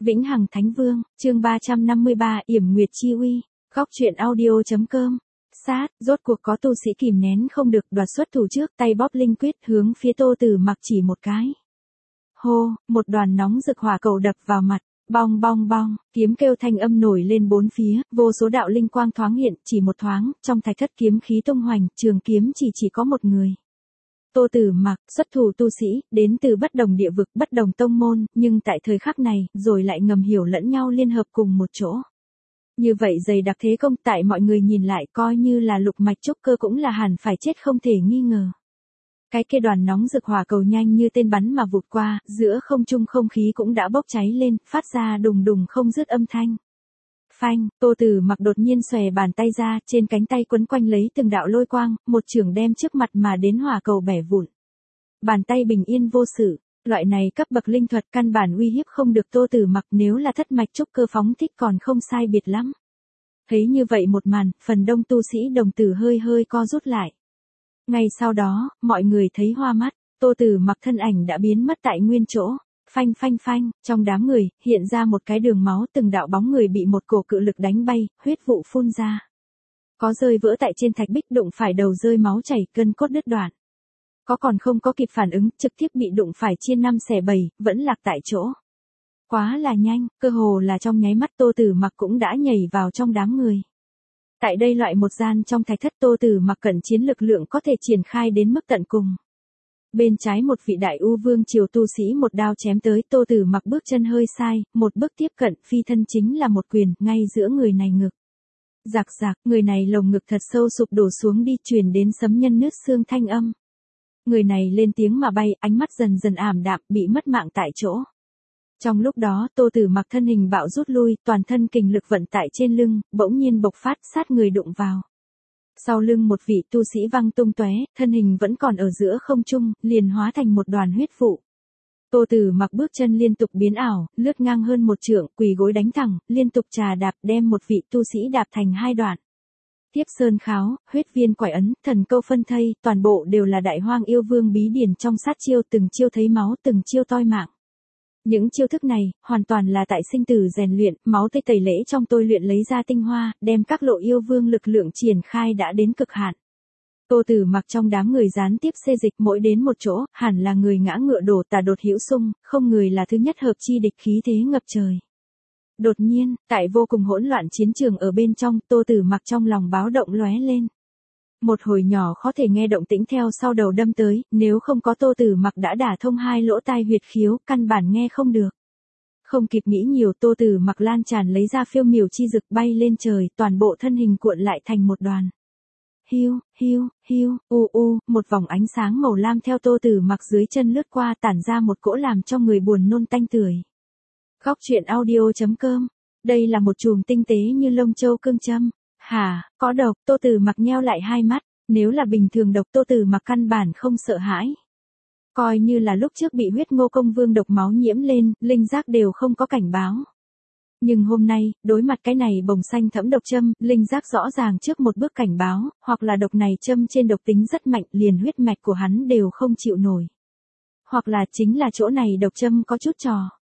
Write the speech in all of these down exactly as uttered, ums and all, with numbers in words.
Vĩnh Hằng Thánh Vương, chương ba trăm năm mươi ba, Yểm Nguyệt Chi Uy, góc truyện audio.com. Sát, rốt cuộc có tu sĩ kìm nén không được, đoạt xuất thủ trước, tay bóp linh quyết hướng phía Tô Tử Mặc chỉ một cái. Hô, một đoàn nóng rực hỏa cầu đập vào mặt, bong bong bong, kiếm kêu thanh âm nổi lên bốn phía, vô số đạo linh quang thoáng hiện, chỉ một thoáng, trong thạch thất kiếm khí tung hoành, trường kiếm chỉ chỉ có một người. Tô Tử Mặc, xuất thủ tu sĩ, đến từ bất đồng địa vực, bất đồng tông môn, nhưng tại thời khắc này, rồi lại ngầm hiểu lẫn nhau liên hợp cùng một chỗ. Như vậy dày đặc thế công, tại mọi người nhìn lại coi như là lục mạch trúc cơ cũng là hẳn phải chết không thể nghi ngờ. Cái kia đoàn nóng rực hỏa cầu nhanh như tên bắn mà vụt qua, giữa không trung không khí cũng đã bốc cháy lên, phát ra đùng đùng không dứt âm thanh. Phanh, Tô Tử Mặc đột nhiên xòe bàn tay ra, trên cánh tay quấn quanh lấy từng đạo lôi quang, một chưởng đem trước mặt mà đến hỏa cầu bẻ vụn. Bàn tay bình yên vô sự, loại này cấp bậc linh thuật căn bản uy hiếp không được Tô Tử Mặc, nếu là thất mạch trúc cơ phóng thích còn không sai biệt lắm. Thấy như vậy một màn, phần đông tu sĩ đồng tử hơi hơi co rút lại. Ngay sau đó, mọi người thấy hoa mắt, Tô Tử Mặc thân ảnh đã biến mất tại nguyên chỗ. Phanh phanh phanh, trong đám người, hiện ra một cái đường máu, từng đạo bóng người bị một cổ cự lực đánh bay, huyết vụ phun ra. Có rơi vỡ tại trên thạch bích, đụng phải đầu rơi máu chảy, gân cốt đứt đoạn. Có còn không có kịp phản ứng, trực tiếp bị đụng phải chia năm xẻ bảy, vẫn lạc tại chỗ. Quá là nhanh, cơ hồ là trong nháy mắt Tô Tử Mặc cũng đã nhảy vào trong đám người. Tại đây loại một gian trong thạch thất, Tô Tử Mặc cận chiến lực lượng có thể triển khai đến mức tận cùng. Bên trái một vị đại u vương triều tu sĩ một đao chém tới, Tô Tử Mặc bước chân hơi sai, một bước tiếp cận, phi thân chính là một quyền, ngay giữa người này ngực. Rạc rạc, người này lồng ngực thật sâu sụp đổ xuống đi, truyền đến sấm nhân nứt xương thanh âm. Người này lên tiếng mà bay, ánh mắt dần dần ảm đạm, bị mất mạng tại chỗ. Trong lúc đó, Tô Tử Mặc thân hình bạo rút lui, toàn thân kình lực vận tại trên lưng, bỗng nhiên bộc phát, sát người đụng vào. Sau lưng một vị tu sĩ văng tung tóe, thân hình vẫn còn ở giữa không trung, liền hóa thành một đoàn huyết vụ. Tô Tử Mặc bước chân liên tục biến ảo, lướt ngang hơn một trượng, quỳ gối đánh thẳng, liên tục trà đạp, đem một vị tu sĩ đạp thành hai đoạn. Tiếp sơn kháo, huyết viên quải ấn, thần câu phân thây, toàn bộ đều là đại hoang yêu vương bí điển trong sát chiêu, từng chiêu thấy máu, từng chiêu toi mạng. Những chiêu thức này, hoàn toàn là tại sinh tử rèn luyện, máu tươi tẩy lễ trong tôi luyện lấy ra tinh hoa, đem các lộ yêu vương lực lượng triển khai đã đến cực hạn. Tô Tử Mặc trong đám người gián tiếp xê dịch, mỗi đến một chỗ, hẳn là người ngã ngựa đổ, tà đột hữu xung, không người là thứ nhất hợp chi địch, khí thế ngập trời. Đột nhiên, tại vô cùng hỗn loạn chiến trường ở bên trong, Tô Tử Mặc trong lòng báo động lóe lên. Một hồi nhỏ khó thể nghe động tĩnh theo sau đầu đâm tới, nếu không có Tô Tử Mặc đã đả thông hai lỗ tai huyệt khiếu, căn bản nghe không được. Không kịp nghĩ nhiều, Tô Tử Mặc lan tràn lấy ra phiêu miểu chi dực, bay lên trời, toàn bộ thân hình cuộn lại thành một đoàn. Hiu, hiu, hiu, u u, một vòng ánh sáng màu lam theo Tô Tử Mặc dưới chân lướt qua, tản ra một cỗ làm cho người buồn nôn tanh tưởi. Góc truyện audio.com. Đây là một chùm tinh tế như lông châu cương châm. Hả, có độc? Tô Tử Mặc nheo lại hai mắt, nếu là bình thường độc Tô Tử Mặc căn bản không sợ hãi. Coi như là lúc trước bị huyết ngô công vương độc máu nhiễm lên, linh giác đều không có cảnh báo. Nhưng hôm nay, đối mặt cái này bồng xanh thẫm độc châm, linh giác rõ ràng trước một bước cảnh báo, hoặc là độc này châm trên độc tính rất mạnh, liền huyết mạch của hắn đều không chịu nổi. Hoặc là chính là chỗ này độc châm có chút trò.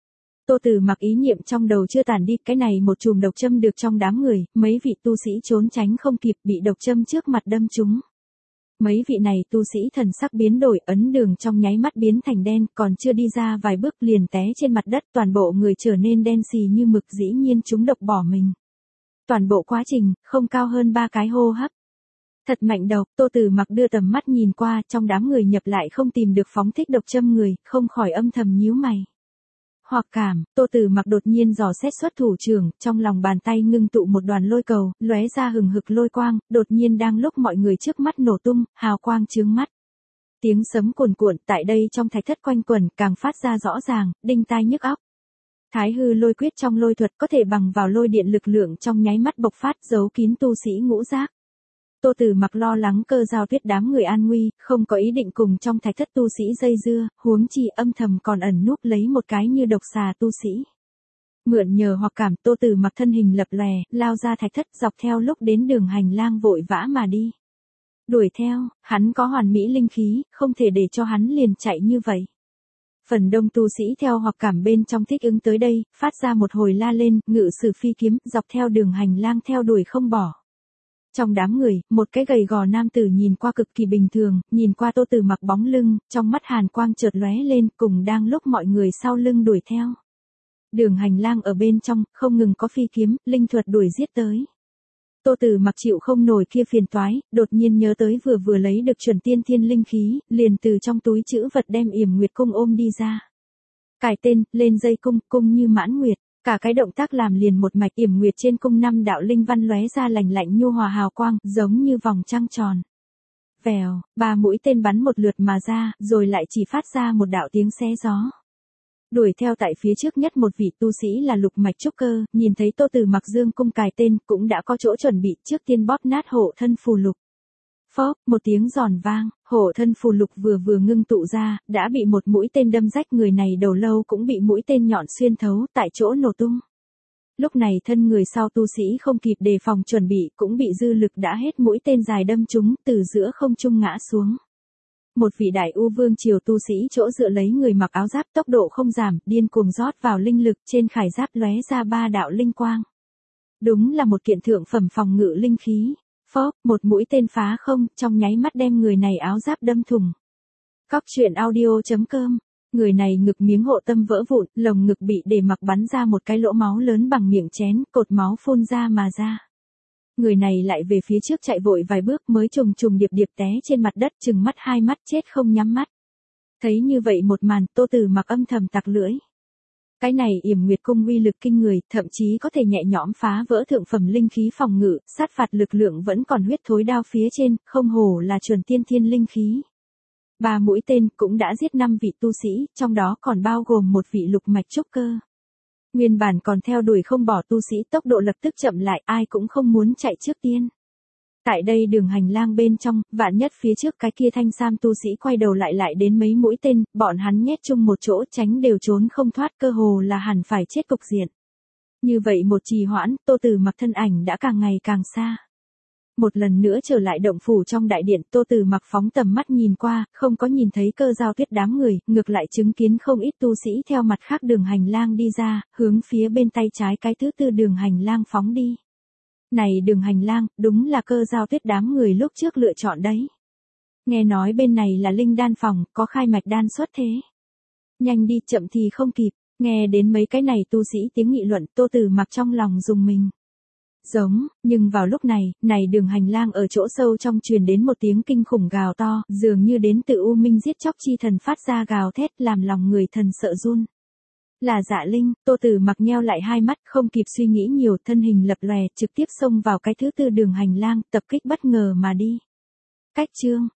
Tô Tử Mặc ý niệm trong đầu chưa tàn đi, cái này một chùm độc châm được trong đám người, mấy vị tu sĩ trốn tránh không kịp, bị độc châm trước mặt đâm trúng. Mấy vị này tu sĩ thần sắc biến đổi, ấn đường trong nháy mắt biến thành đen, còn chưa đi ra vài bước liền té trên mặt đất, toàn bộ người trở nên đen xì như mực, dĩ nhiên chúng độc bỏ mình. Toàn bộ quá trình, không cao hơn ba cái hô hấp. Thật mạnh độc, Tô Tử Mặc đưa tầm mắt nhìn qua, trong đám người nhập lại không tìm được phóng thích độc châm người, không khỏi âm thầm nhíu mày. Hoặc cảm, Tô Tử Mặc đột nhiên dò xét xuất thủ trưởng, trong lòng bàn tay ngưng tụ một đoàn lôi cầu, lóe ra hừng hực lôi quang, đột nhiên đang lúc mọi người trước mắt nổ tung, hào quang chướng mắt. Tiếng sấm cuồn cuộn tại đây trong thạch thất quanh quẩn, càng phát ra rõ ràng, đinh tai nhức óc. Thái hư lôi quyết trong lôi thuật có thể bằng vào lôi điện lực lượng trong nháy mắt bộc phát, giấu kín tu sĩ ngũ giác. Tô Tử Mặc lo lắng Cơ Giao Tuyết đám người an nguy, không có ý định cùng trong thạch thất tu sĩ dây dưa, huống chi âm thầm còn ẩn núp lấy một cái như độc xà tu sĩ. Mượn nhờ hoặc cảm, Tô Tử Mặc thân hình lập lòe, lao ra thạch thất, dọc theo lúc đến đường hành lang vội vã mà đi. Đuổi theo, hắn có hoàn mỹ linh khí, không thể để cho hắn liền chạy như vậy. Phần đông tu sĩ theo hoặc cảm bên trong thích ứng tới đây, phát ra một hồi la lên, ngự sử phi kiếm, dọc theo đường hành lang theo đuổi không bỏ. Trong đám người, một cái gầy gò nam tử nhìn qua cực kỳ bình thường, nhìn qua Tô Tử Mặc bóng lưng, trong mắt hàn quang chợt lóe lên, cùng đang lúc mọi người sau lưng đuổi theo. Đường hành lang ở bên trong, không ngừng có phi kiếm, linh thuật đuổi giết tới. Tô Tử Mặc chịu không nổi kia phiền toái, đột nhiên nhớ tới vừa vừa lấy được chuẩn tiên thiên linh khí, liền từ trong túi trữ vật đem Yểm Nguyệt cung ôm đi ra. Cài tên, lên dây cung, cung như mãn nguyệt, cả cái động tác làm liền một mạch. Yểm Nguyệt trên cung năm đạo linh văn lóe ra lành lạnh nhu hòa hào quang, giống như vòng trăng tròn. Vèo, ba mũi tên bắn một lượt mà ra, rồi lại chỉ phát ra một đạo tiếng xé gió. Đuổi theo tại phía trước nhất một vị tu sĩ là lục mạch trúc cơ, nhìn thấy Tô Tử Mặc dương cung cài tên, cũng đã có chỗ chuẩn bị, trước tiên bóp nát hộ thân phù lục. Phóp, một tiếng giòn vang, hộ thân phù lục vừa vừa ngưng tụ ra, đã bị một mũi tên đâm rách, người này đầu lâu cũng bị mũi tên nhọn xuyên thấu, tại chỗ nổ tung. Lúc này thân người sau tu sĩ không kịp đề phòng chuẩn bị, cũng bị dư lực đã hết, mũi tên dài đâm trúng, từ giữa không trung ngã xuống. Một vị đại u vương triều tu sĩ chỗ dựa lấy người mặc áo giáp, tốc độ không giảm, điên cuồng rót vào linh lực, trên khải giáp lóe ra ba đạo linh quang. Đúng là một kiện thượng phẩm phòng ngự linh khí. Phóp, một mũi tên phá không, trong nháy mắt đem người này áo giáp đâm thủng. Cóc truyện audio chấm com. Người này ngực miếng hộ tâm vỡ vụn, lồng ngực bị để mặc bắn ra một cái lỗ máu lớn bằng miệng chén, cột máu phun ra mà ra. Người này lại về phía trước chạy vội vài bước mới trùng trùng điệp điệp té trên mặt đất, trừng mắt hai mắt, chết không nhắm mắt. Thấy như vậy một màn, Tô Tử Mặc âm thầm tặc lưỡi. Cái này Yểm Nguyệt cung uy lực kinh người, thậm chí có thể nhẹ nhõm phá vỡ thượng phẩm linh khí phòng ngự, sát phạt lực lượng vẫn còn huyết thối đao phía trên, không hổ là chuẩn tiên thiên linh khí. Ba mũi tên cũng đã giết năm vị tu sĩ, trong đó còn bao gồm một vị lục mạch trúc cơ. Nguyên bản còn theo đuổi không bỏ tu sĩ tốc độ lập tức chậm lại, ai cũng không muốn chạy trước tiên. Tại đây đường hành lang bên trong, vạn nhất phía trước cái kia thanh sam tu sĩ quay đầu lại lại đến mấy mũi tên, bọn hắn nhét chung một chỗ tránh đều trốn không thoát, cơ hồ là hẳn phải chết cục diện. Như vậy một trì hoãn, Tô Tử Mặc thân ảnh đã càng ngày càng xa. Một lần nữa trở lại động phủ trong đại điện, Tô Tử Mặc phóng tầm mắt nhìn qua, không có nhìn thấy Cơ Giao Tuyết đám người, ngược lại chứng kiến không ít tu sĩ theo mặt khác đường hành lang đi ra, hướng phía bên tay trái cái thứ tư đường hành lang phóng đi. Này đường hành lang, đúng là Cơ Giao Tuyết đám người lúc trước lựa chọn đấy. Nghe nói bên này là linh đan phòng, có khai mạch đan xuất thế. Nhanh đi, chậm thì không kịp. Nghe đến mấy cái này tu sĩ tiếng nghị luận, Tô Tử Mặc trong lòng rùng mình. Giống, nhưng vào lúc này, này đường hành lang ở chỗ sâu trong truyền đến một tiếng kinh khủng gào to, dường như đến từ U Minh giết chóc chi thần phát ra gào thét, làm lòng người thần sợ run. Là Dạ Linh. Tô Tử Mặc nheo lại hai mắt, không kịp suy nghĩ nhiều, thân hình lập lòe, trực tiếp xông vào cái thứ tư đường hành lang, tập kích bất ngờ mà đi. Cách chương,